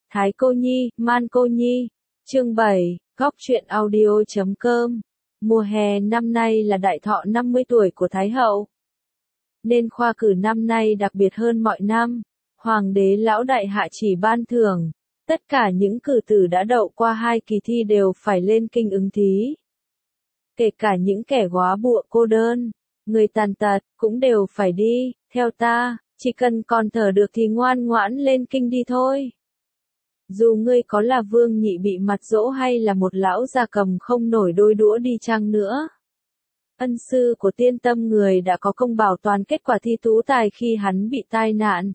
Thái Cô Nhi, Man Cô Nhi. Chương 7, Góc truyện audio.com. Mùa hè năm nay là đại thọ 50 tuổi của Thái Hậu, nên khoa cử năm nay đặc biệt hơn mọi năm. Hoàng đế lão đại hạ chỉ ban thưởng, tất cả những cử tử đã đậu qua 2 kỳ thi đều phải lên kinh ứng thí. Kể cả những kẻ góa bụa cô đơn, người tàn tật, cũng đều phải đi. Theo ta, chỉ cần còn thở được thì ngoan ngoãn lên kinh đi thôi. Dù ngươi có là vương nhị bị mặt dỗ hay là một lão gia cầm không nổi đôi đũa đi chăng nữa. Ân sư của Tiên Tâm người đã có công bảo toàn kết quả thi tú tài khi hắn bị tai nạn.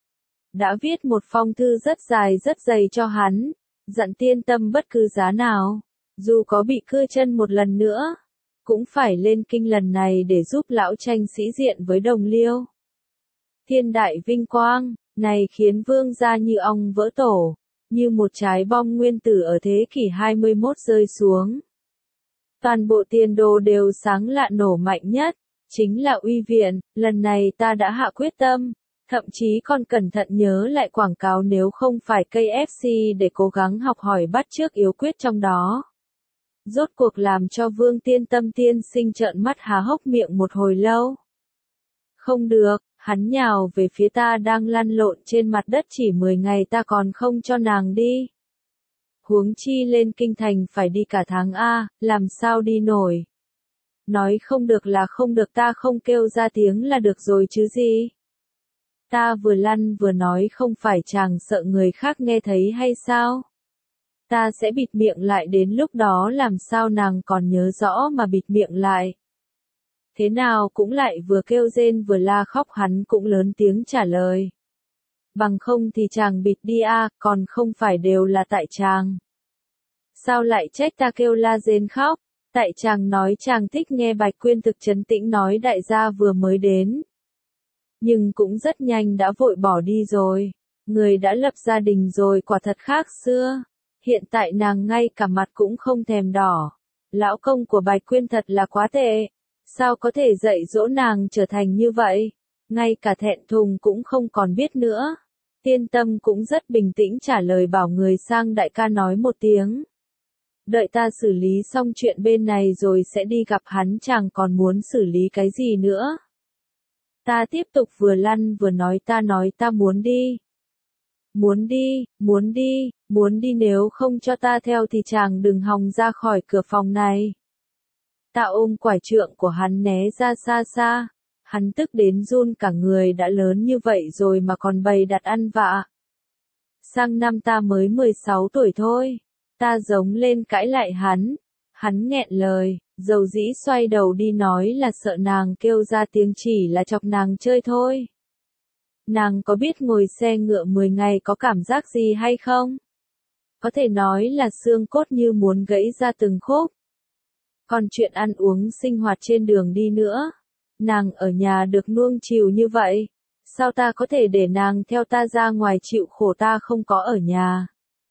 Đã viết một phong thư rất dài rất dày cho hắn, dặn Tiên Tâm bất cứ giá nào, dù có bị cưa chân một lần nữa, cũng phải lên kinh lần này để giúp lão tranh sĩ diện với đồng liêu. Thiên đại vinh quang, này khiến vương gia như ong vỡ tổ, như một trái bom nguyên tử ở thế kỷ 21 rơi xuống. Toàn bộ tiền đồ đều sáng lạ nổ mạnh nhất, chính là uy viện. Lần này ta đã hạ quyết tâm, thậm chí còn cẩn thận nhớ lại quảng cáo nếu không phải KFC để cố gắng học hỏi bắt chước yếu quyết trong đó. Rốt cuộc làm cho Vương Tiên Tâm tiên sinh trợn mắt há hốc miệng một hồi lâu. Không được, hắn nhào về phía ta đang lăn lộn trên mặt đất, chỉ 10 ngày ta còn không cho nàng đi. Huống chi lên kinh thành phải đi cả tháng a, làm sao đi nổi. Nói không được là không được, ta không kêu ra tiếng là được rồi chứ gì. Ta vừa lăn vừa nói, không phải chàng sợ người khác nghe thấy hay sao? Ta sẽ bịt miệng lại, đến lúc đó làm sao nàng còn nhớ rõ mà bịt miệng lại. Thế nào cũng lại vừa kêu rên vừa la khóc, hắn cũng lớn tiếng trả lời. Bằng không thì chàng bịt đi a, còn không phải đều là tại chàng. Sao lại trách ta kêu la rên khóc? Tại chàng nói chàng thích nghe. Bạch Quyên thực trấn tĩnh nói, đại gia vừa mới đến, nhưng cũng rất nhanh đã vội bỏ đi rồi. Người đã lập gia đình rồi, quả thật khác xưa. Hiện tại nàng ngay cả mặt cũng không thèm đỏ. Lão công của Bạch Quyên thật là quá tệ. Sao có thể dạy dỗ nàng trở thành như vậy? Ngay cả thẹn thùng cũng không còn biết nữa. Tiên Tâm cũng rất bình tĩnh trả lời, bảo người sang đại ca nói một tiếng. Đợi ta xử lý xong chuyện bên này rồi sẽ đi gặp hắn, chàng còn muốn xử lý cái gì nữa? Ta tiếp tục vừa lăn vừa nói, ta muốn đi. Muốn đi, muốn đi, muốn đi, nếu không cho ta theo thì chàng đừng hòng ra khỏi cửa phòng này. Ta ôm quải trượng của hắn né ra xa xa, hắn tức đến run cả người, đã lớn như vậy rồi mà còn bày đặt ăn vạ. Sang năm ta mới 16 tuổi thôi, ta giống lên cãi lại hắn nghẹn lời, dầu dĩ xoay đầu đi nói là sợ nàng kêu ra tiếng, chỉ là chọc nàng chơi thôi. Nàng có biết ngồi xe ngựa 10 ngày có cảm giác gì hay không? Có thể nói là xương cốt như muốn gãy ra từng khúc. Còn chuyện ăn uống sinh hoạt trên đường đi nữa, nàng ở nhà được nuông chiều như vậy, sao ta có thể để nàng theo ta ra ngoài chịu khổ, ta không có ở nhà.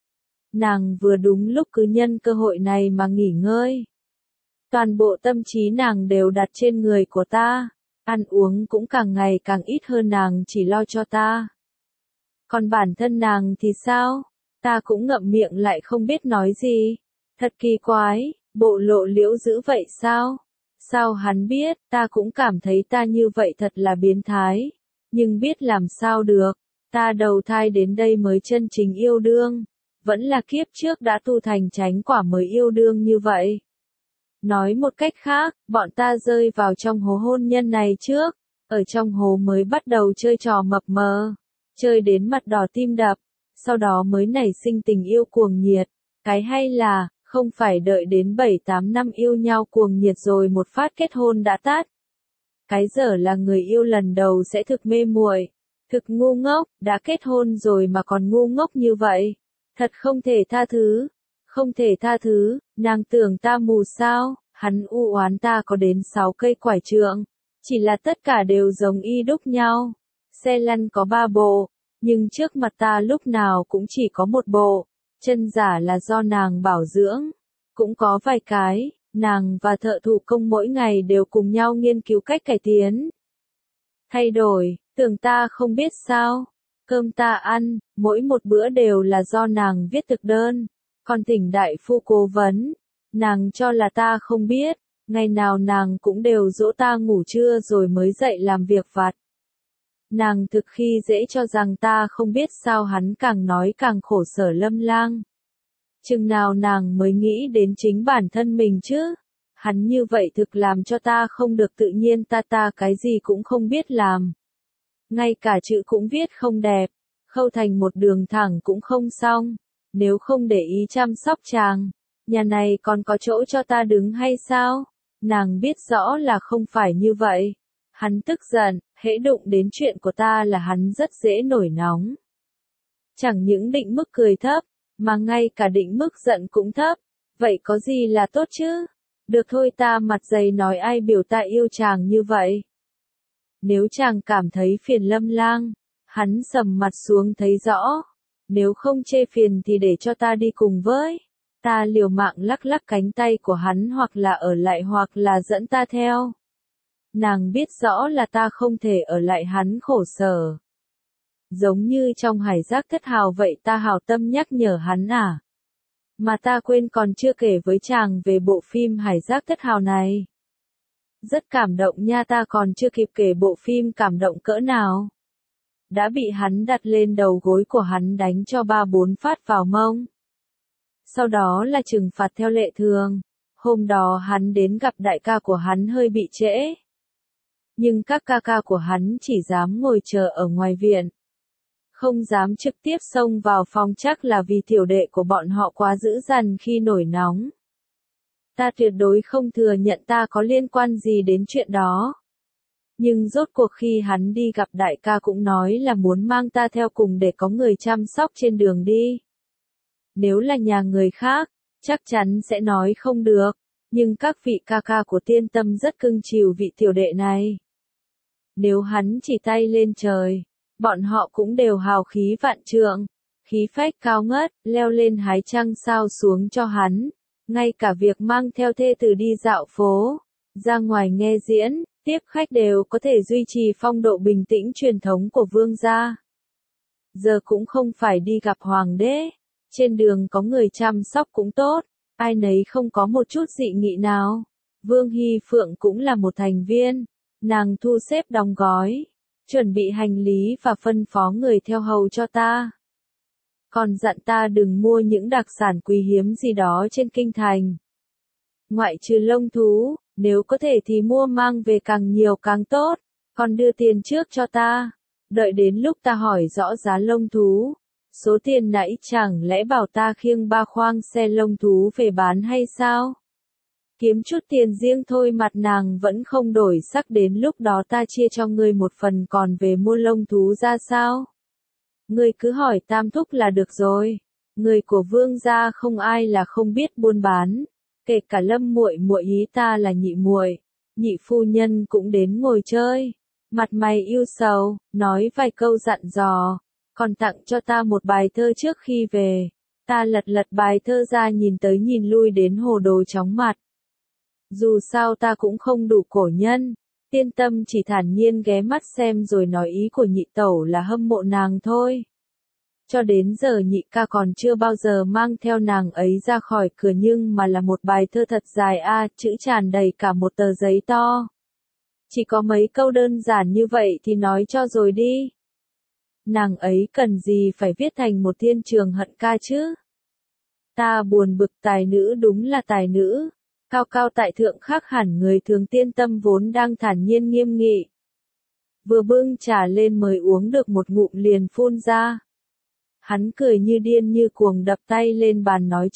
Nàng vừa đúng lúc cứ nhân cơ hội này mà nghỉ ngơi. Toàn bộ tâm trí nàng đều đặt trên người của ta, ăn uống cũng càng ngày càng ít hơn, nàng chỉ lo cho ta. Còn bản thân nàng thì sao? Ta cũng ngậm miệng lại không biết nói gì. Thật kỳ quái, bộ lộ liễu dữ vậy sao? Sao hắn biết? Ta cũng cảm thấy ta như vậy thật là biến thái. Nhưng biết làm sao được, ta đầu thai đến đây mới chân chính yêu đương. Vẫn là kiếp trước đã tu thành chánh quả mới yêu đương như vậy. Nói một cách khác, bọn ta rơi vào trong hố hôn nhân này trước, ở trong hố mới bắt đầu chơi trò mập mờ, chơi đến mặt đỏ tim đập, sau đó mới nảy sinh tình yêu cuồng nhiệt. Cái hay là, không phải đợi đến 7-8 năm yêu nhau cuồng nhiệt rồi một phát kết hôn đã tát. Cái dở là người yêu lần đầu sẽ thực mê muội, thực ngu ngốc, đã kết hôn rồi mà còn ngu ngốc như vậy. Thật không thể tha thứ, không thể tha thứ. Nàng tưởng ta mù sao? Hắn u oán ta có đến 6 cây quải trượng, chỉ là tất cả đều giống y đúc nhau. Xe lăn có 3 bộ, nhưng trước mặt ta lúc nào cũng chỉ có 1 bộ. Chân giả là do nàng bảo dưỡng, cũng có vài cái, nàng và thợ thủ công mỗi ngày đều cùng nhau nghiên cứu cách cải tiến. Thay đổi, tưởng ta không biết sao? Cơm ta ăn, mỗi một bữa đều là do nàng viết thực đơn, còn thỉnh đại phu cố vấn, nàng cho là ta không biết, ngày nào nàng cũng đều dỗ ta ngủ trưa rồi mới dậy làm việc vặt. Nàng thực khi dễ cho rằng ta không biết sao hắn càng nói càng khổ sở Lâm Lang. Chừng nào nàng mới nghĩ đến chính bản thân mình chứ? Hắn như vậy thực làm cho ta không được tự nhiên, ta cái gì cũng không biết làm. Ngay cả chữ cũng viết không đẹp, khâu thành một đường thẳng cũng không xong. Nếu không để ý chăm sóc chàng, nhà này còn có chỗ cho ta đứng hay sao? Nàng biết rõ là không phải như vậy. Hắn tức giận, hễ đụng đến chuyện của ta là hắn rất dễ nổi nóng. Chẳng những định mức cười thấp, mà ngay cả định mức giận cũng thấp. Vậy có gì là tốt chứ? Được thôi, ta mặt dày nói ai biểu ta yêu chàng như vậy. Nếu chàng cảm thấy phiền Lâm Lang, hắn sầm mặt xuống thấy rõ. Nếu không chê phiền thì để cho ta đi cùng với. Ta liều mạng lắc lắc cánh tay của hắn, hoặc là ở lại hoặc là dẫn ta theo. Nàng biết rõ là ta không thể ở lại hắn khổ sở. Giống như trong Hải Giác Thất Hào vậy, ta hào tâm nhắc nhở hắn à. Mà ta quên còn chưa kể với chàng về bộ phim Hải Giác Thất Hào này. Rất cảm động nha, ta còn chưa kịp kể bộ phim cảm động cỡ nào. Đã bị hắn đặt lên đầu gối của hắn đánh cho 3-4 phát vào mông. Sau đó là trừng phạt theo lệ thường. Hôm đó hắn đến gặp đại ca của hắn hơi bị trễ. Nhưng các ca ca của hắn chỉ dám ngồi chờ ở ngoài viện. Không dám trực tiếp xông vào phòng, chắc là vì tiểu đệ của bọn họ quá dữ dằn khi nổi nóng. Ta tuyệt đối không thừa nhận ta có liên quan gì đến chuyện đó. Nhưng rốt cuộc khi hắn đi gặp đại ca cũng nói là muốn mang ta theo cùng để có người chăm sóc trên đường đi. Nếu là nhà người khác, chắc chắn sẽ nói không được. Nhưng các vị ca ca của Tiên Tâm rất cưng chiều vị tiểu đệ này. Nếu hắn chỉ tay lên trời, bọn họ cũng đều hào khí vạn trượng, khí phách cao ngất, leo lên hái trăng sao xuống cho hắn. Ngay cả việc mang theo thê tử đi dạo phố, ra ngoài nghe diễn, tiếp khách đều có thể duy trì phong độ bình tĩnh truyền thống của vương gia. Giờ cũng không phải đi gặp hoàng đế, trên đường có người chăm sóc cũng tốt, ai nấy không có một chút dị nghị nào. Vương Hy Phượng cũng là một thành viên, nàng thu xếp đóng gói, chuẩn bị hành lý và phân phó người theo hầu cho ta. Còn dặn ta đừng mua những đặc sản quý hiếm gì đó trên kinh thành. Ngoại trừ lông thú, nếu có thể thì mua mang về càng nhiều càng tốt, còn đưa tiền trước cho ta. Đợi đến lúc ta hỏi rõ giá lông thú, số tiền nãy chẳng lẽ bảo ta khiêng 3 khoang xe lông thú về bán hay sao? Kiếm chút tiền riêng thôi, mặt nàng vẫn không đổi sắc, đến lúc đó ta chia cho ngươi một phần còn về mua lông thú ra sao? Ngươi cứ hỏi Tam thúc là được rồi. Người của vương gia không ai là không biết buôn bán, kể cả Lâm muội muội ý ta là nhị muội, nhị phu nhân cũng đến ngồi chơi. Mặt mày yêu sầu, nói vài câu dặn dò, còn tặng cho ta một bài thơ trước khi về. Ta lật lật bài thơ ra, nhìn tới nhìn lui đến hồ đồ chóng mặt. Dù sao ta cũng không đủ cổ nhân. Tiên Tâm chỉ thản nhiên ghé mắt xem rồi nói ý của nhị tẩu là hâm mộ nàng thôi. Cho đến giờ nhị ca còn chưa bao giờ mang theo nàng ấy ra khỏi cửa, nhưng mà là một bài thơ thật dài chữ tràn đầy cả một tờ giấy to. Chỉ có mấy câu đơn giản như vậy thì nói cho rồi đi. Nàng ấy cần gì phải viết thành một thiên trường hận ca chứ? Ta buồn bực, tài nữ đúng là tài nữ. Cao cao tại thượng khác hẳn người thường. Tiên Tâm vốn đang thản nhiên nghiêm nghị. Vừa bưng trà lên mới uống được một ngụm liền phun ra. Hắn cười như điên như cuồng, đập tay lên bàn nói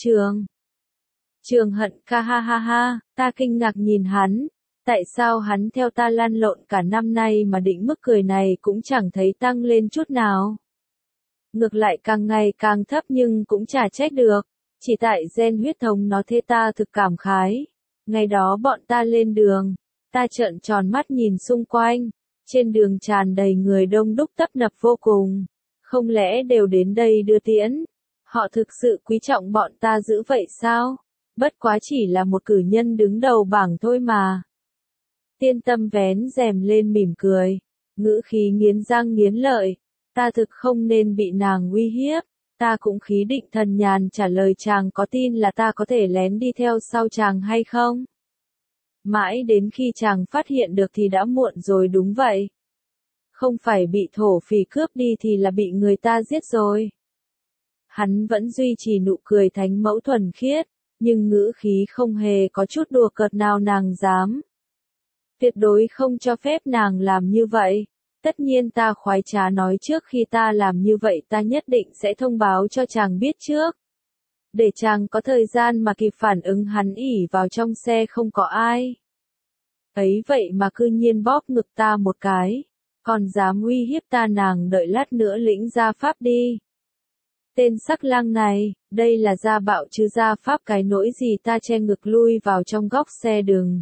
trường hận ca, ha ha ha. Ta kinh ngạc nhìn hắn. Tại sao hắn theo ta lăn lộn cả năm nay mà định mức cười này cũng chẳng thấy tăng lên chút nào. Ngược lại càng ngày càng thấp, nhưng cũng chả trách được. Chỉ tại gen huyết thống nó thế. Ta thực cảm khái. Ngày đó bọn ta lên đường, ta trợn tròn mắt nhìn xung quanh, trên đường tràn đầy người đông đúc tấp nập vô cùng. Không lẽ đều đến đây đưa tiễn? Họ thực sự quý trọng bọn ta dữ vậy sao? Bất quá chỉ là một cử nhân đứng đầu bảng thôi mà. Tiên Tâm vén rèm lên mỉm cười, ngữ khí nghiến răng nghiến lợi. Ta thực không nên bị nàng uy hiếp. Ta cũng khí định thần nhàn trả lời chàng có tin là ta có thể lén đi theo sau chàng hay không? Mãi đến khi chàng phát hiện được thì đã muộn rồi đúng vậy. Không phải bị thổ phỉ cướp đi thì là bị người ta giết rồi. Hắn vẫn duy trì nụ cười thánh mẫu thuần khiết, nhưng ngữ khí không hề có chút đùa cợt nào nàng dám. Tuyệt đối không cho phép nàng làm như vậy. Tất nhiên ta khoái trá nói trước khi ta làm như vậy ta nhất định sẽ thông báo cho chàng biết trước. Để chàng có thời gian mà kịp phản ứng. Hắn ỉ vào trong xe không có ai. Ấy vậy mà cư nhiên bóp ngực ta một cái. Còn dám uy hiếp ta, nàng đợi lát nữa lĩnh gia pháp đi. Tên sắc lang này, đây là gia bạo chứ gia pháp cái nỗi gì, ta che ngực lui vào trong góc xe.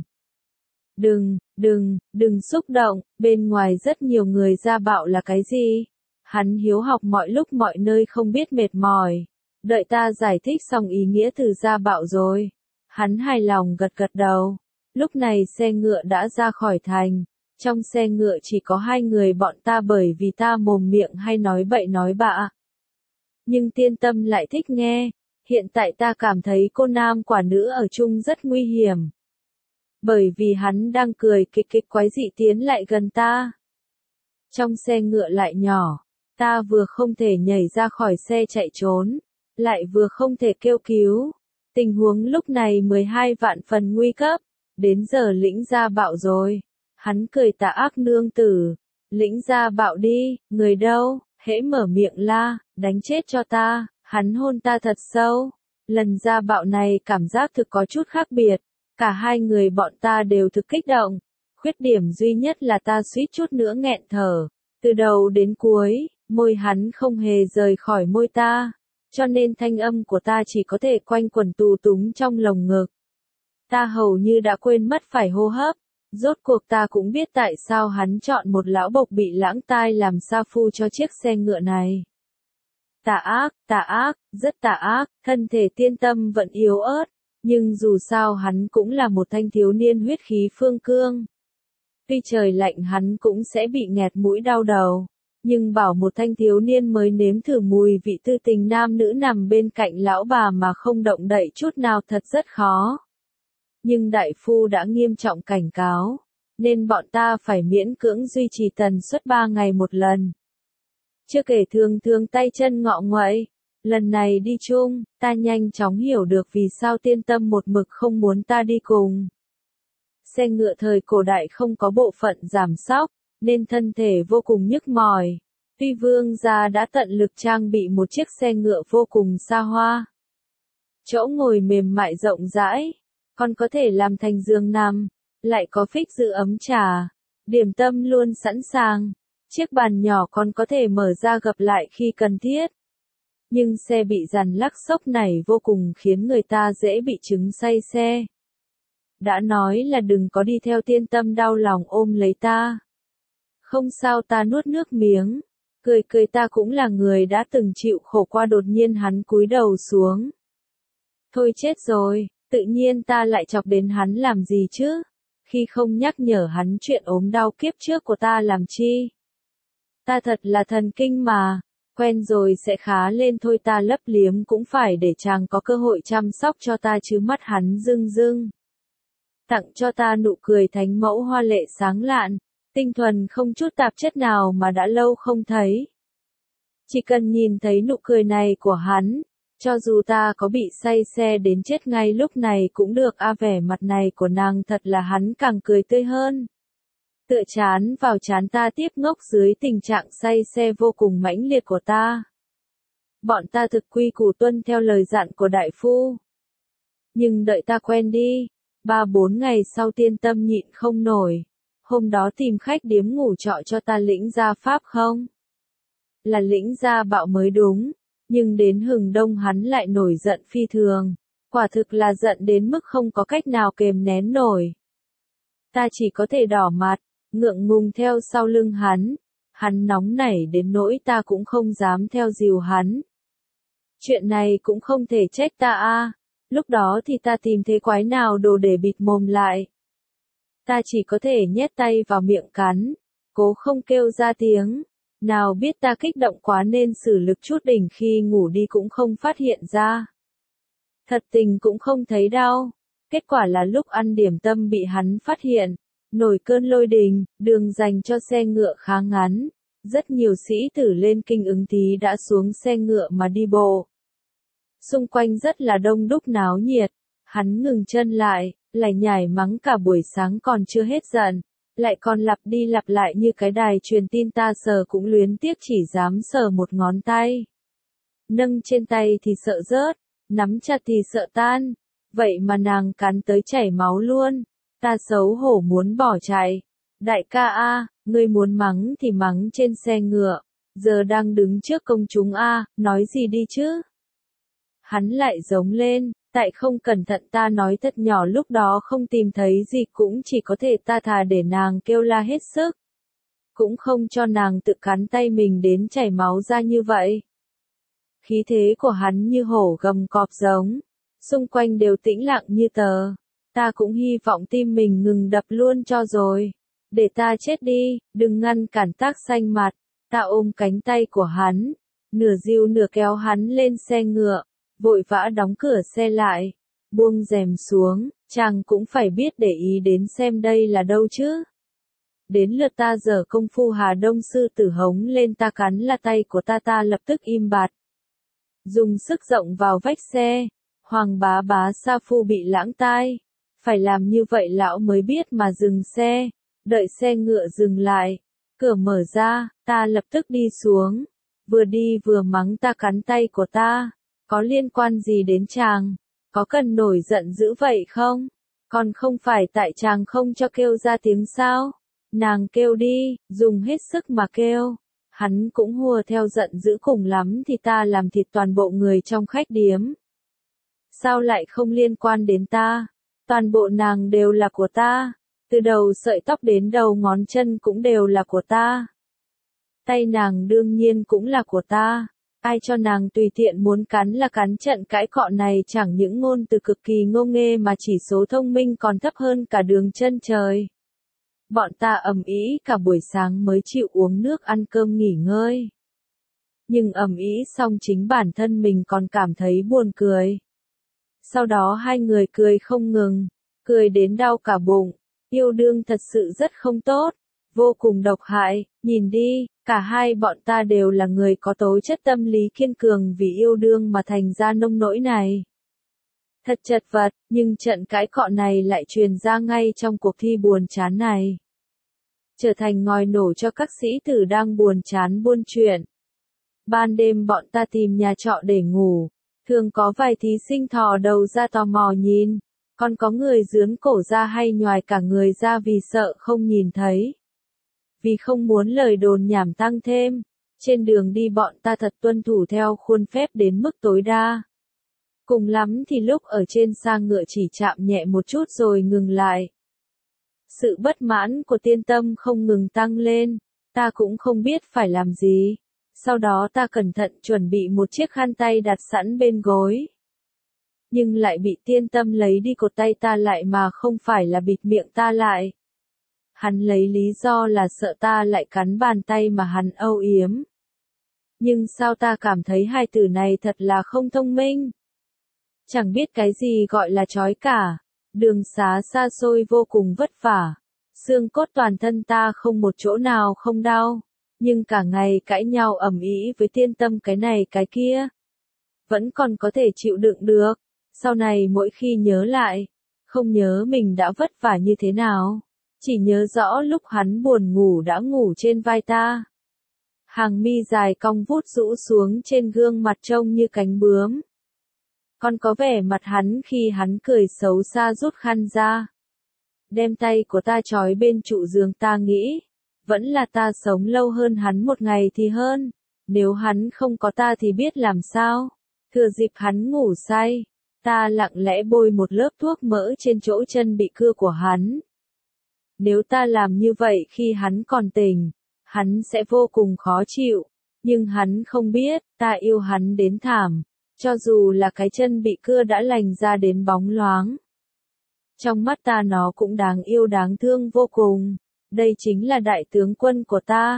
Đừng xúc động, bên ngoài rất nhiều người. Gia bạo là cái gì? Hắn hiếu học mọi lúc mọi nơi không biết mệt mỏi. Đợi ta giải thích xong ý nghĩa từ gia bạo rồi. Hắn hài lòng gật gật đầu. Lúc này xe ngựa đã ra khỏi thành. Trong xe ngựa chỉ có hai người bọn ta bởi vì ta mồm miệng hay nói bậy nói bạ. Nhưng Tiên Tâm lại thích nghe. Hiện tại ta cảm thấy cô nam quả nữ ở chung rất nguy hiểm. Bởi vì hắn đang cười kịch kịch quái dị tiến lại gần ta. Trong xe ngựa lại nhỏ, ta vừa không thể nhảy ra khỏi xe chạy trốn, lại vừa không thể kêu cứu. Tình huống lúc này 12 vạn phần nguy cấp, đến giờ lĩnh gia bạo rồi. Hắn cười tà ác nương tử, lĩnh gia bạo đi, người đâu, hễ mở miệng la, đánh chết cho ta. Hắn hôn ta thật sâu. Lần gia bạo này cảm giác thực có chút khác biệt. Cả hai người bọn ta đều thực kích động. Khuyết điểm duy nhất là ta suýt chút nữa nghẹn thở. Từ đầu đến cuối, môi hắn không hề rời khỏi môi ta. Cho nên thanh âm của ta chỉ có thể quanh quẩn tù túng trong lồng ngực. Ta hầu như đã quên mất phải hô hấp. Rốt cuộc ta cũng biết tại sao hắn chọn một lão bộc bị lãng tai làm sa phu cho chiếc xe ngựa này. Tà ác, rất tà ác. Thân thể Tiên Tâm vẫn yếu ớt. Nhưng dù sao hắn cũng là một thanh thiếu niên huyết khí phương cương. Tuy trời lạnh hắn cũng sẽ bị nghẹt mũi đau đầu. Nhưng bảo một thanh thiếu niên mới nếm thử mùi vị tư tình nam nữ nằm bên cạnh lão bà mà không động đậy chút nào thật rất khó. Nhưng đại phu đã nghiêm trọng cảnh cáo. Nên bọn ta phải miễn cưỡng duy trì tần suất 3 ngày một lần. Chưa kể thường tay chân ngọ nguậy. Lần này đi chung, ta nhanh chóng hiểu được vì sao Tiên Tâm một mực không muốn ta đi cùng. Xe ngựa thời cổ đại không có bộ phận giảm xóc, nên thân thể vô cùng nhức mỏi. Tuy vương gia đã tận lực trang bị một chiếc xe ngựa vô cùng xa hoa. Chỗ ngồi mềm mại rộng rãi, còn có thể làm thành giường nằm, lại có phích giữ ấm trà, điểm tâm luôn sẵn sàng. Chiếc bàn nhỏ còn có thể mở ra gập lại khi cần thiết. Nhưng xe bị dàn lắc xốc này vô cùng khiến người ta dễ bị chứng say xe. Đã nói là đừng có đi theo Tiên Tâm đau lòng ôm lấy ta. Không sao, ta nuốt nước miếng. Cười ta cũng là người đã từng chịu khổ qua. Đột nhiên hắn cúi đầu xuống. Thôi chết rồi, tự nhiên ta lại chọc đến hắn làm gì chứ? Khi không nhắc nhở hắn chuyện ốm đau kiếp trước của ta làm chi? Ta thật là thần kinh mà. Quen rồi sẽ khá lên thôi, ta lấp liếm cũng phải để chàng có cơ hội chăm sóc cho ta chứ. Mắt hắn rưng rưng. Tặng cho ta nụ cười thánh mẫu hoa lệ sáng lạn, tinh thuần không chút tạp chất nào mà đã lâu không thấy. Chỉ cần nhìn thấy nụ cười này của hắn, cho dù ta có bị say xe đến chết ngay lúc này cũng được. Vẻ mặt này của nàng thật là hắn càng cười tươi hơn. Tựa chán vào chán ta tiếp ngốc dưới tình trạng say xe vô cùng mãnh liệt của ta. Bọn ta thực quy củ tuân theo lời dặn của đại phu. Nhưng đợi ta quen đi. 3-4 ngày sau Tiên Tâm nhịn không nổi. Hôm đó tìm khách điếm ngủ trọ cho ta lĩnh gia pháp không? Là lĩnh gia bạo mới đúng. Nhưng đến hừng đông hắn lại nổi giận phi thường. Quả thực là giận đến mức không có cách nào kềm nén nổi. Ta chỉ có thể đỏ mặt, ngượng ngùng theo sau lưng hắn. Hắn nóng nảy đến nỗi ta cũng không dám theo dìu hắn. Chuyện này cũng không thể trách ta a. Lúc đó thì ta tìm thế quái nào đồ để bịt mồm lại. Ta chỉ có thể nhét tay vào miệng cắn, cố không kêu ra tiếng. Nào biết ta kích động quá nên sử lực chút đỉnh khi ngủ đi cũng không phát hiện ra. Thật tình cũng không thấy đau. Kết quả là lúc ăn điểm tâm bị hắn phát hiện. Nổi cơn lôi đình, đường dành cho xe ngựa khá ngắn. Rất nhiều sĩ tử lên Kinh Ứng Thí đã xuống xe ngựa mà đi bộ. Xung quanh rất là đông đúc náo nhiệt. Hắn ngừng chân lại, lải nhải mắng cả buổi sáng còn chưa hết giận. Lại còn lặp đi lặp lại như cái đài truyền tin ta sờ cũng luyến tiếc chỉ dám sờ một ngón tay. Nâng trên tay thì sợ rớt, nắm chặt thì sợ tan. Vậy mà nàng cắn tới chảy máu luôn. Ta xấu hổ muốn bỏ chạy. Đại ca a, ngươi muốn mắng thì mắng trên xe ngựa. Giờ đang đứng trước công chúng a, nói gì đi chứ? Hắn lại giống lên, tại không cẩn thận ta nói thật nhỏ lúc đó không tìm thấy gì cũng chỉ có thể ta thà để nàng kêu la hết sức. Cũng không cho nàng tự cắn tay mình đến chảy máu ra như vậy. Khí thế của hắn như hổ gầm cọp giống. Xung quanh đều tĩnh lặng như tờ. Ta cũng hy vọng tim mình ngừng đập luôn cho rồi. Để ta chết đi, đừng ngăn cản Tác Xanh mặt. Ta ôm cánh tay của hắn. Nửa dìu nửa kéo hắn lên xe ngựa. Vội vã đóng cửa xe lại. Buông rèm xuống, chàng cũng phải biết để ý đến xem đây là đâu chứ. Đến lượt ta giở công phu Hà Đông sư tử hống lên ta cắn là tay của ta lập tức im bặt. Dùng sức rộng vào vách xe. Hoàng bá bá sa phu bị lãng tai. Phải làm như vậy lão mới biết mà dừng xe. Đợi xe ngựa dừng lại. Cửa mở ra, ta lập tức đi xuống. Vừa đi vừa mắng ta cắn tay của ta. Có liên quan gì đến chàng? Có cần nổi giận dữ vậy không? Còn không phải tại chàng không cho kêu ra tiếng sao? Nàng kêu đi, dùng hết sức mà kêu. Hắn cũng hùa theo giận dữ, cùng lắm thì ta làm thịt toàn bộ người trong khách điếm. Sao lại không liên quan đến ta? Toàn bộ nàng đều là của ta. Từ đầu sợi tóc đến đầu ngón chân cũng đều là của ta. Tay nàng đương nhiên cũng là của ta. Ai cho nàng tùy tiện muốn cắn là cắn. Trận cãi cọ này chẳng những ngôn từ cực kỳ ngô nghê mà chỉ số thông minh còn thấp hơn cả đường chân trời. Bọn ta ầm ĩ cả buổi sáng mới chịu uống nước ăn cơm nghỉ ngơi. Nhưng ầm ĩ xong chính bản thân mình còn cảm thấy buồn cười. Sau đó hai người cười không ngừng, cười đến đau cả bụng. Yêu đương thật sự rất không tốt, vô cùng độc hại. Nhìn đi, cả hai bọn ta đều là người có tố chất tâm lý kiên cường vì yêu đương mà thành ra nông nỗi này. Thật chật vật, nhưng trận cãi cọ này lại truyền ra ngay trong cuộc thi buồn chán này. Trở thành ngòi nổ cho các sĩ tử đang buồn chán buôn chuyện. Ban đêm bọn ta tìm nhà trọ để ngủ. Thường có vài thí sinh thò đầu ra tò mò nhìn. Còn có người giướn cổ ra hay nhoài cả người ra vì sợ không nhìn thấy. Vì không muốn lời đồn nhảm tăng thêm. Trên đường đi bọn ta thật tuân thủ theo khuôn phép đến mức tối đa. Cùng lắm thì lúc ở trên xa ngựa chỉ chạm nhẹ một chút rồi ngừng lại. Sự bất mãn của Tiên Tâm không ngừng tăng lên. Ta cũng không biết phải làm gì. Sau đó ta cẩn thận chuẩn bị một chiếc khăn tay đặt sẵn bên gối. Nhưng lại bị Tiên Tâm lấy đi cột tay ta lại mà không phải là bịt miệng ta lại. Hắn lấy lý do là sợ ta lại cắn bàn tay mà hắn âu yếm. Nhưng sao ta cảm thấy hai từ này thật là không thông minh. Chẳng biết cái gì gọi là trói cả. Đường xá xa xôi vô cùng vất vả. Xương cốt toàn thân ta không một chỗ nào không đau. Nhưng cả ngày cãi nhau ầm ĩ với Tiên Tâm cái này cái kia. Vẫn còn có thể chịu đựng được. Sau này mỗi khi nhớ lại, không nhớ mình đã vất vả như thế nào. Chỉ nhớ rõ lúc hắn buồn ngủ đã ngủ trên vai ta. Hàng mi dài cong vút rũ xuống trên gương mặt trông như cánh bướm. Còn có vẻ mặt hắn khi hắn cười xấu xa rút khăn ra. Đem tay của ta trói bên trụ giường, ta nghĩ. Vẫn là ta sống lâu hơn hắn một ngày thì hơn. Nếu hắn không có ta thì biết làm sao. Thừa dịp hắn ngủ say, ta lặng lẽ bôi một lớp thuốc mỡ trên chỗ chân bị cưa của hắn. Nếu ta làm như vậy khi hắn còn tỉnh, hắn sẽ vô cùng khó chịu. Nhưng hắn không biết, ta yêu hắn đến thảm. Cho dù là cái chân bị cưa đã lành ra đến bóng loáng. Trong mắt ta nó cũng đáng yêu đáng thương vô cùng. Đây chính là đại tướng quân của ta.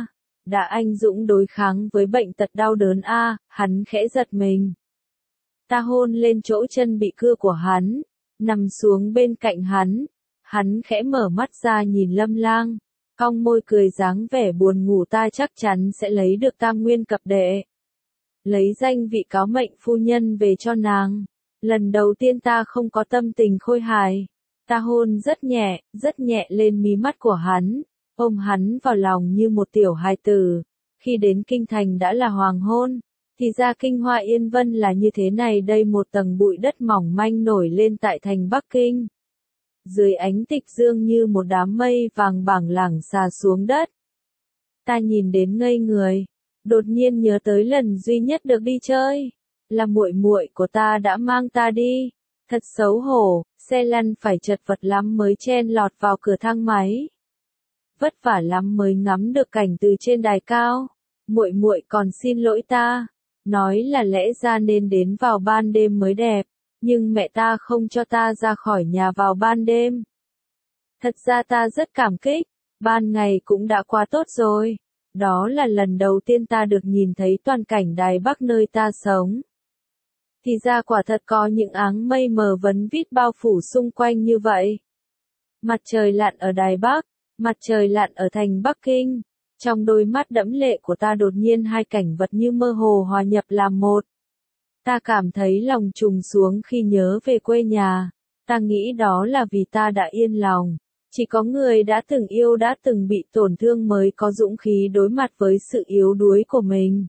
đã anh dũng đối kháng với bệnh tật đau đớn a, hắn khẽ giật mình. Ta hôn lên chỗ chân bị cưa của hắn, nằm xuống bên cạnh hắn khẽ mở mắt ra nhìn Lâm Lang, cong môi cười dáng vẻ buồn ngủ ta chắc chắn sẽ lấy được tam nguyên cập đệ. Lấy danh vị cáo mệnh phu nhân về cho nàng. Lần đầu tiên ta không có tâm tình khôi hài. Ta hôn rất nhẹ lên mí mắt của hắn, ôm hắn vào lòng như một tiểu hài tử. Khi đến kinh thành đã là hoàng hôn, thì ra kinh Hoa Yên Vân là như thế này đây, một tầng bụi đất mỏng manh nổi lên tại thành Bắc Kinh. Dưới ánh tịch dương như một đám mây vàng bảng lảng xà xuống đất. Ta nhìn đến ngây người, đột nhiên nhớ tới lần duy nhất được đi chơi, là muội muội của ta đã mang ta đi. Thật xấu hổ, xe lăn phải chật vật lắm mới chen lọt vào cửa thang máy. Vất vả lắm mới ngắm được cảnh từ trên đài cao. Muội muội còn xin lỗi ta, nói là lẽ ra nên đến vào ban đêm mới đẹp, nhưng mẹ ta không cho ta ra khỏi nhà vào ban đêm. Thật ra ta rất cảm kích, ban ngày cũng đã quá tốt rồi. Đó là lần đầu tiên ta được nhìn thấy toàn cảnh Đài Bắc nơi ta sống. Thì ra quả thật có những áng mây mờ vấn vít bao phủ xung quanh như vậy. Mặt trời lặn ở Đài Bắc, mặt trời lặn ở thành Bắc Kinh. Trong đôi mắt đẫm lệ của ta đột nhiên hai cảnh vật như mơ hồ hòa nhập làm một. Ta cảm thấy lòng trùng xuống khi nhớ về quê nhà. Ta nghĩ đó là vì ta đã yên lòng. Chỉ có người đã từng yêu đã từng bị tổn thương mới có dũng khí đối mặt với sự yếu đuối của mình.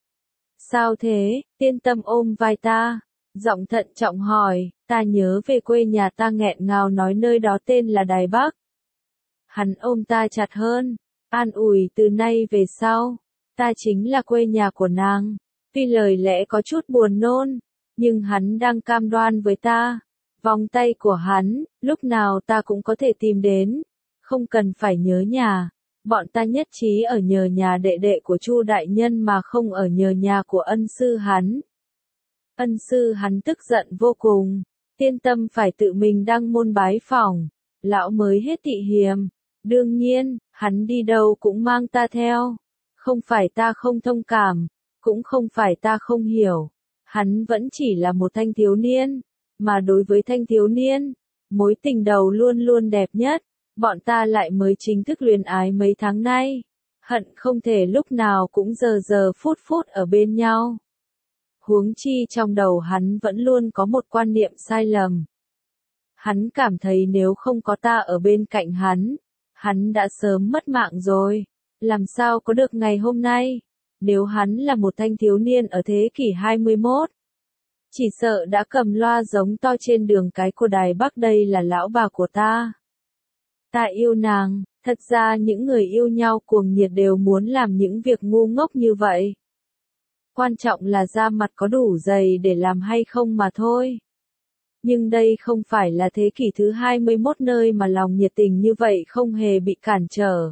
Sao thế? Tiên Tâm ôm vai ta, giọng thận trọng hỏi, ta nhớ về quê nhà ta nghẹn ngào nói nơi đó tên là Đài Bắc. Hắn ôm ta chặt hơn, an ủi từ nay về sau, ta chính là quê nhà của nàng. Tuy lời lẽ có chút buồn nôn, nhưng hắn đang cam đoan với ta. Vòng tay của hắn, lúc nào ta cũng có thể tìm đến, không cần phải nhớ nhà. Bọn ta nhất trí ở nhờ nhà đệ đệ của Chu đại nhân mà không ở nhờ nhà của ân sư hắn. Ân sư hắn tức giận vô cùng, Tiên Tâm phải tự mình đăng môn bái phỏng, lão mới hết tị hiềm. Đương nhiên, hắn đi đâu cũng mang ta theo. Không phải ta không thông cảm, cũng không phải ta không hiểu. Hắn vẫn chỉ là một thanh thiếu niên, mà đối với thanh thiếu niên, mối tình đầu luôn luôn đẹp nhất. Bọn ta lại mới chính thức luyến ái mấy tháng nay, hận không thể lúc nào cũng giờ giờ phút phút ở bên nhau. Huống chi trong đầu hắn vẫn luôn có một quan niệm sai lầm. Hắn cảm thấy nếu không có ta ở bên cạnh hắn đã sớm mất mạng rồi. Làm sao có được ngày hôm nay, nếu hắn là một thanh thiếu niên ở thế kỷ 21. Chỉ sợ đã cầm loa giống to trên đường cái của Đài Bắc đây là lão bà của ta. Ta yêu nàng, thật ra những người yêu nhau cuồng nhiệt đều muốn làm những việc ngu ngốc như vậy. Quan trọng là da mặt có đủ dày để làm hay không mà thôi. Nhưng đây không phải là thế kỷ thứ 21 nơi mà lòng nhiệt tình như vậy không hề bị cản trở.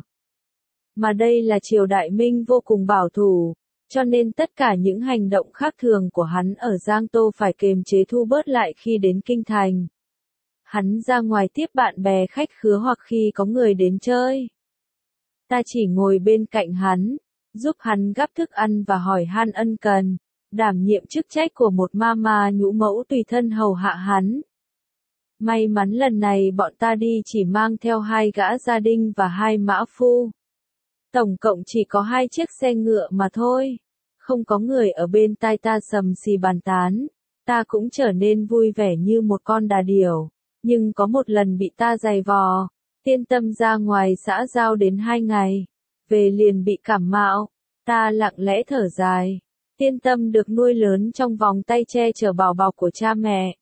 Mà đây là triều đại Minh vô cùng bảo thủ, cho nên tất cả những hành động khác thường của hắn ở Giang Tô phải kiềm chế thu bớt lại khi đến kinh thành. Hắn ra ngoài tiếp bạn bè khách khứa hoặc khi có người đến chơi. Ta chỉ ngồi bên cạnh hắn, giúp hắn gắp thức ăn và hỏi han ân cần, đảm nhiệm chức trách của một mama nhũ mẫu tùy thân hầu hạ hắn. May mắn lần này bọn ta đi chỉ mang theo 2 gã gia đình và 2 mã phu. Tổng cộng chỉ có 2 chiếc xe ngựa mà thôi. Không có người ở bên tai ta sầm xì bàn tán, ta cũng trở nên vui vẻ như một con đà điểu. Nhưng có một lần bị ta giày vò, Tiên Tâm ra ngoài xã giao đến 2 ngày, về liền bị cảm mạo, ta lặng lẽ thở dài. Tiên Tâm được nuôi lớn trong vòng tay che chở bảo bọc của cha mẹ.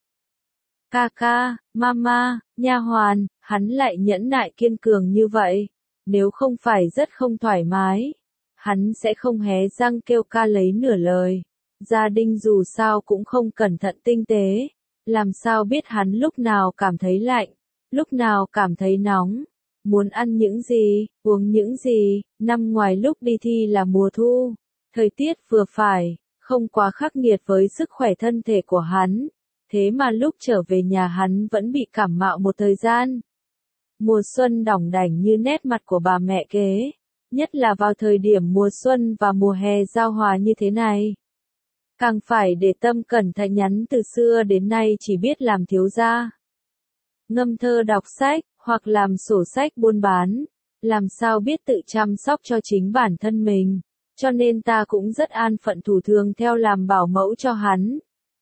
Ca, mama, nha hoàn, hắn lại nhẫn nại kiên cường như vậy. Nếu không phải rất không thoải mái, hắn sẽ không hé răng kêu ca lấy nửa lời. Gia đình dù sao cũng không cẩn thận tinh tế. Làm sao biết hắn lúc nào cảm thấy lạnh, lúc nào cảm thấy nóng, muốn ăn những gì, uống những gì. Năm ngoài lúc đi thi là mùa thu, thời tiết vừa phải, không quá khắc nghiệt với sức khỏe thân thể của hắn, thế mà lúc trở về nhà hắn vẫn bị cảm mạo một thời gian. Mùa xuân đỏng đảnh như nét mặt của bà mẹ kế, nhất là vào thời điểm mùa xuân và mùa hè giao hòa như thế này. Càng phải để tâm cẩn thận nhắn từ xưa đến nay chỉ biết làm thiếu gia. Ngâm thơ đọc sách, hoặc làm sổ sách buôn bán, làm sao biết tự chăm sóc cho chính bản thân mình, cho nên ta cũng rất an phận thủ thường theo làm bảo mẫu cho hắn.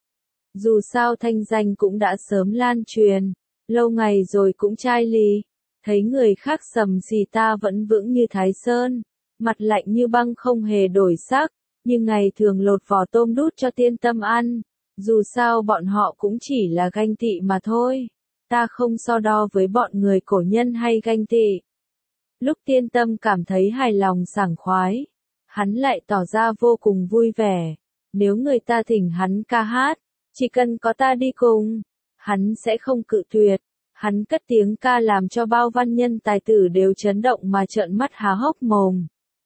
Dù sao thanh danh cũng đã sớm lan truyền, lâu ngày rồi cũng chai lì, thấy người khác sầm xì ta vẫn vững như Thái Sơn, mặt lạnh như băng không hề đổi sắc, nhưng ngày thường lột vỏ tôm đút cho Tiên Tâm ăn, dù sao bọn họ cũng chỉ là ganh tị mà thôi, ta không so đo với bọn người cổ nhân hay ganh tị. Lúc Tiên Tâm cảm thấy hài lòng sảng khoái, hắn lại tỏ ra vô cùng vui vẻ, nếu người ta thỉnh hắn ca hát, chỉ cần có ta đi cùng, hắn sẽ không cự tuyệt. Hắn cất tiếng ca làm cho bao văn nhân tài tử đều chấn động mà trợn mắt há hốc mồm.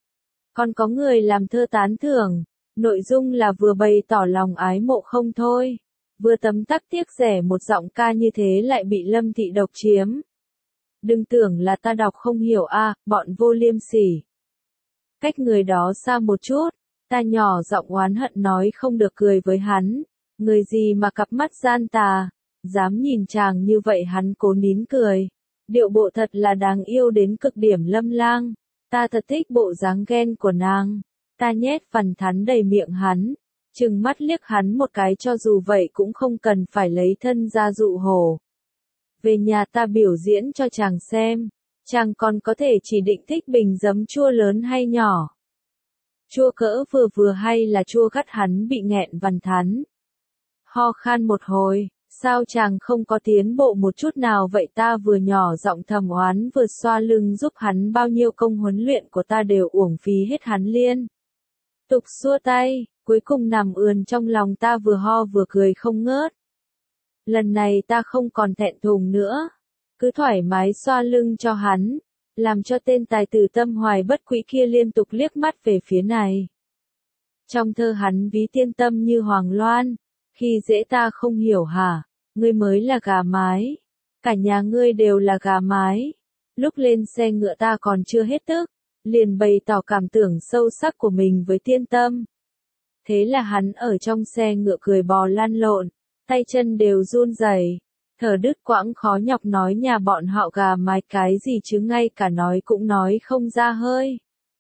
Còn có người làm thơ tán thưởng, nội dung là vừa bày tỏ lòng ái mộ không thôi, vừa tấm tắc tiếc rẻ một giọng ca như thế lại bị Lâm Thị độc chiếm. Đừng tưởng là ta đọc không hiểu bọn vô liêm sỉ. Cách người đó xa một chút, ta nhỏ giọng oán hận nói không được cười với hắn, người gì mà cặp mắt gian tà. Dám nhìn chàng như vậy hắn cố nín cười. Điệu bộ thật là đáng yêu đến cực điểm Lâm Lang. Ta thật thích bộ dáng ghen của nàng. Ta nhét phần thắn đầy miệng hắn. Trừng mắt liếc hắn một cái cho dù vậy cũng không cần phải lấy thân ra dụ hổ. Về nhà ta biểu diễn cho chàng xem. Chàng còn có thể chỉ định thích bình giấm chua lớn hay nhỏ. Chua cỡ vừa vừa hay là chua gắt hắn bị nghẹn vằn thắn. Ho khan một hồi. Sao chàng không có tiến bộ một chút nào vậy ta vừa nhỏ giọng thầm oán vừa xoa lưng giúp hắn bao nhiêu công huấn luyện của ta đều uổng phí hết hắn liên. Tục xua tay, cuối cùng nằm ườn trong lòng ta vừa ho vừa cười không ngớt. Lần này ta không còn thẹn thùng nữa, cứ thoải mái xoa lưng cho hắn, làm cho tên tài tử tâm hoài bất quỹ kia liên tục liếc mắt về phía này. Trong thơ hắn ví Tiên Tâm như Hoàng Loan, khi dễ ta không hiểu hả? Ngươi mới là gà mái, cả nhà ngươi đều là gà mái. Lúc lên xe ngựa ta còn chưa hết tức, liền bày tỏ cảm tưởng sâu sắc của mình với Tiên Tâm. Thế là hắn ở trong xe ngựa cười bò lăn lộn, tay chân đều run rẩy, thở đứt quãng khó nhọc nói nhà bọn họ gà mái cái gì chứ ngay cả nói cũng nói không ra hơi.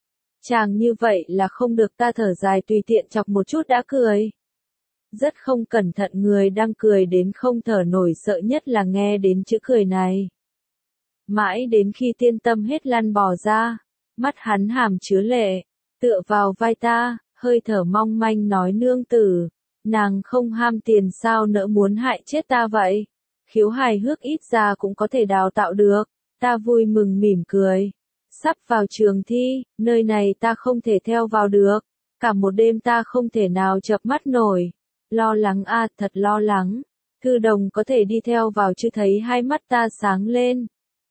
Chàng như vậy là không được ta thở dài tùy tiện chọc một chút đã cười. Rất không cẩn thận người đang cười đến không thở nổi sợ nhất là nghe đến chữ cười này. Mãi đến khi Tiên Tâm hết lăn bò ra, mắt hắn hàm chứa lệ, tựa vào vai ta, hơi thở mong manh nói nương tử, nàng không ham tiền sao nỡ muốn hại chết ta vậy, khiếu hài hước ít ra cũng có thể đào tạo được, ta vui mừng mỉm cười. Sắp vào trường thi, nơi này ta không thể theo vào được, cả một đêm ta không thể nào chợp mắt nổi. Lo lắng thật lo lắng. Thư Đồng có thể đi theo vào chứ thấy hai mắt ta sáng lên.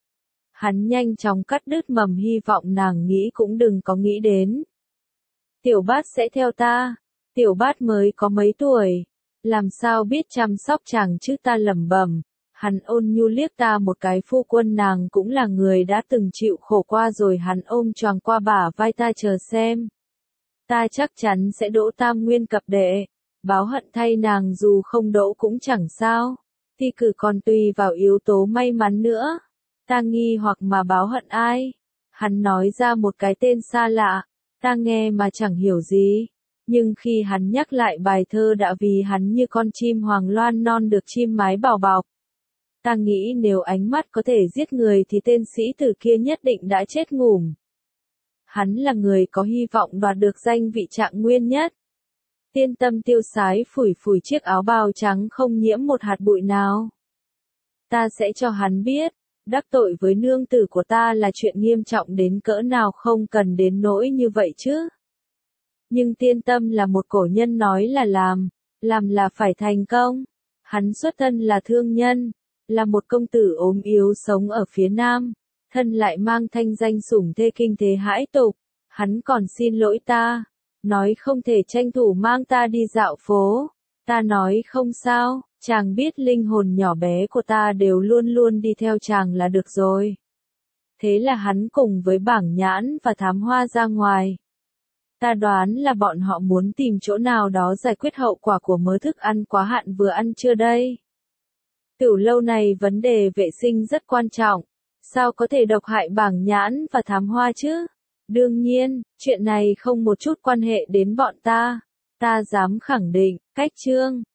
Hắn nhanh chóng cắt đứt mầm hy vọng nàng nghĩ cũng đừng có nghĩ đến. Tiểu Bát sẽ theo ta. Tiểu Bát mới có mấy tuổi. Làm sao biết chăm sóc chàng chứ ta lẩm bẩm. Hắn ôn nhu liếc ta một cái phu quân nàng cũng là người đã từng chịu khổ qua rồi hắn ôm choàng qua bả vai ta chờ xem. Ta chắc chắn sẽ đỗ tam nguyên cập đệ. Báo hận thay nàng dù không đỗ cũng chẳng sao, thi cử còn tùy vào yếu tố may mắn nữa. Ta nghi hoặc mà báo hận ai? Hắn nói ra một cái tên xa lạ, ta nghe mà chẳng hiểu gì. Nhưng khi hắn nhắc lại bài thơ đã vì hắn như con chim hoàng loan non được chim mái bảo bọc. Ta nghĩ nếu ánh mắt có thể giết người thì tên sĩ tử kia nhất định đã chết ngủm. Hắn là người có hy vọng đoạt được danh vị trạng nguyên nhất. Tiên Tâm tiêu sái phủi phủi chiếc áo bào trắng không nhiễm một hạt bụi nào. Ta sẽ cho hắn biết, đắc tội với nương tử của ta là chuyện nghiêm trọng đến cỡ nào không cần đến nỗi như vậy chứ. Nhưng Tiên Tâm là một cổ nhân nói là làm là phải thành công. Hắn xuất thân là thương nhân, là một công tử ốm yếu sống ở phía Nam, thân lại mang thanh danh sủng thê kinh thế hãi tục. Hắn còn xin lỗi ta. Nói không thể tranh thủ mang ta đi dạo phố. Ta nói không sao, chàng biết linh hồn nhỏ bé của ta đều luôn luôn đi theo chàng là được rồi. Thế là hắn cùng với Bảng Nhãn và Thám Hoa ra ngoài. Ta đoán là bọn họ muốn tìm chỗ nào đó giải quyết hậu quả của mớ thức ăn quá hạn vừa ăn trưa đây. Tiểu lâu này vấn đề vệ sinh rất quan trọng. Sao có thể độc hại Bảng Nhãn và Thám Hoa chứ? Đương nhiên, chuyện này không một chút quan hệ đến bọn ta. Ta dám khẳng định, cách chương